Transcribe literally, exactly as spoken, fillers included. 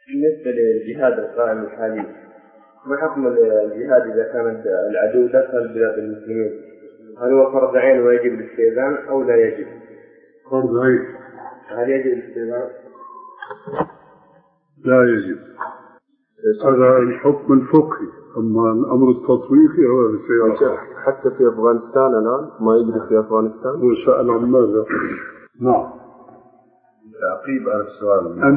بالنسبة للجهاد القائم الحالي، ما حكم الجهاد إذا كان العدو دخل بلاد المسلمين؟ هل هو فرض عين ويجب الاستئذان أو لا يجب؟ فرض عين. هل يجب الاستئذان؟ لا يجب. هذا الحكم الفقهي، أما الأمر التطبيقي هو السياسة. حتى في أفغانستان الآن ما يجري في أفغانستان. وسأل عن ماذا؟ نعم. تعقيب على السؤال.